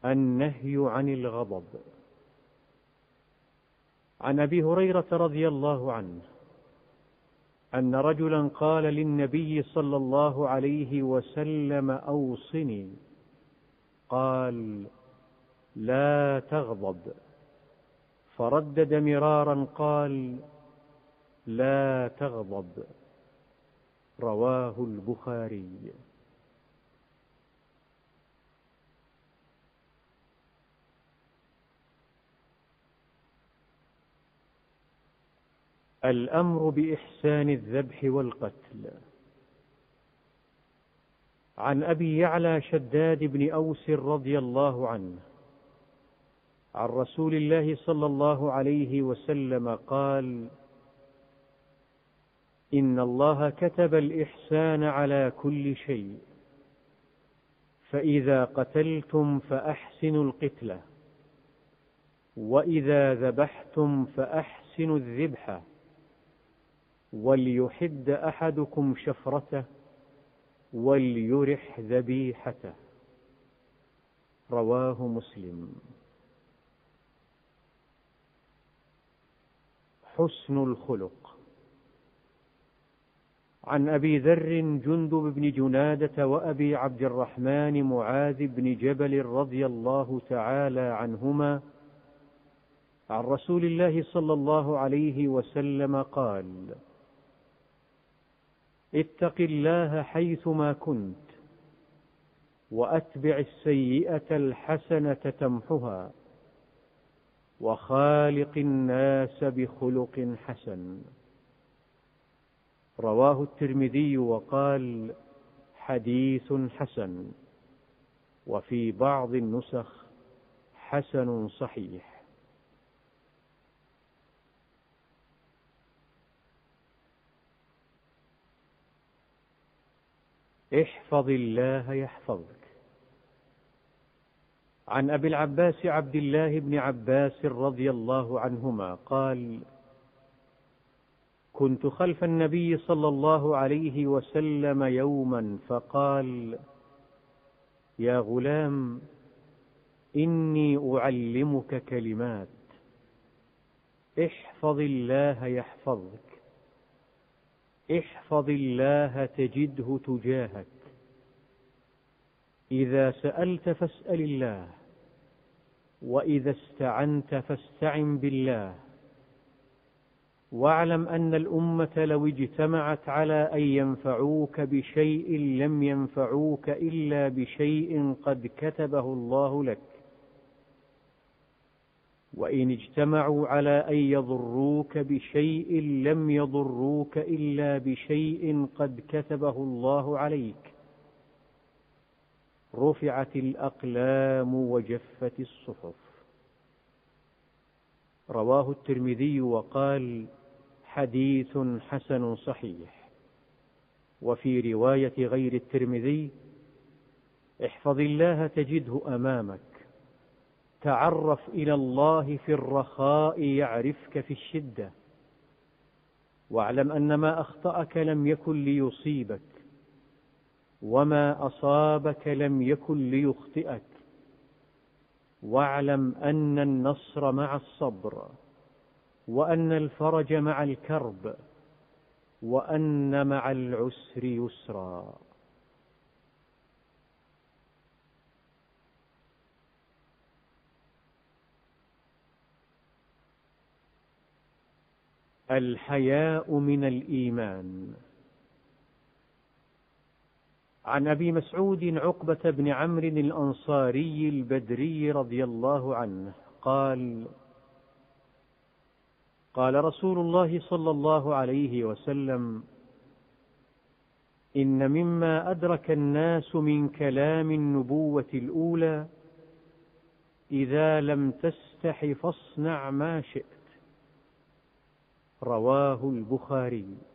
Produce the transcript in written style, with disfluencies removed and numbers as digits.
النهي عن الغضب. عن أبي هريرة رضي الله عنه أن رجلا قال للنبي صلى الله عليه وسلم: أوصني. قال: لا تغضب. فردد مرارا قال: لا تغضب. رواه البخاري. الأمر بإحسان الذبح والقتل. عن أبي يعلى شداد بن أوس رضي الله عنه عن رسول الله صلى الله عليه وسلم قال: إن الله كتب الإحسان على كل شيء، فإذا قتلتم فأحسنوا القتلة، وإذا ذبحتم فأحسنوا الذبحة، وليحد أحدكم شفرته، وليرح ذبيحته. رواه مسلم. حسن الخلق. عن أبي ذر جندب بن جنادة وأبي عبد الرحمن معاذ بن جبل رضي الله تعالى عنهما عن رسول الله صلى الله عليه وسلم قال: اتق الله حيثما كنت، وأتبع السيئة الحسنة تمحها، وخالق الناس بخلق حسن. رواه الترمذي وقال: حديث حسن، وفي بعض النسخ حسن صحيح. احفظ الله يحفظك. عن أبي العباس عبد الله بن عباس رضي الله عنهما قال: كنت خلف النبي صلى الله عليه وسلم يوما فقال: يا غلام، إني أعلمك كلمات، احفظ الله يحفظك، احفظ الله تجده تجاهك، إذا سألت فاسأل الله، وإذا استعنت فاستعن بالله، واعلم أن الأمة لو اجتمعت على أن ينفعوك بشيء لم ينفعوك إلا بشيء قد كتبه الله لك، وإن اجتمعوا على أن يضروك بشيء لم يضروك إلا بشيء قد كتبه الله عليك. رفعت الأقلام وجفت الصحف. رواه الترمذي وقال: حديث حسن صحيح. وفي رواية غير الترمذي: احفظ الله تجده أمامك، تعرف إلى الله في الرخاء يعرفك في الشدة، واعلم أن ما أخطأك لم يكن ليصيبك، وما أصابك لم يكن ليخطئك، واعلم أن النصر مع الصبر، وأن الفرج مع الكرب، وأن مع العسر يسرا. الحياء من الإيمان. عن أبي مسعود عقبة بن عمرو الأنصاري البدري رضي الله عنه قال: قال رسول الله صلى الله عليه وسلم: إن مما أدرك الناس من كلام النبوة الأولى: إذا لم تستح فاصنع ما شئت. رواه البخاري.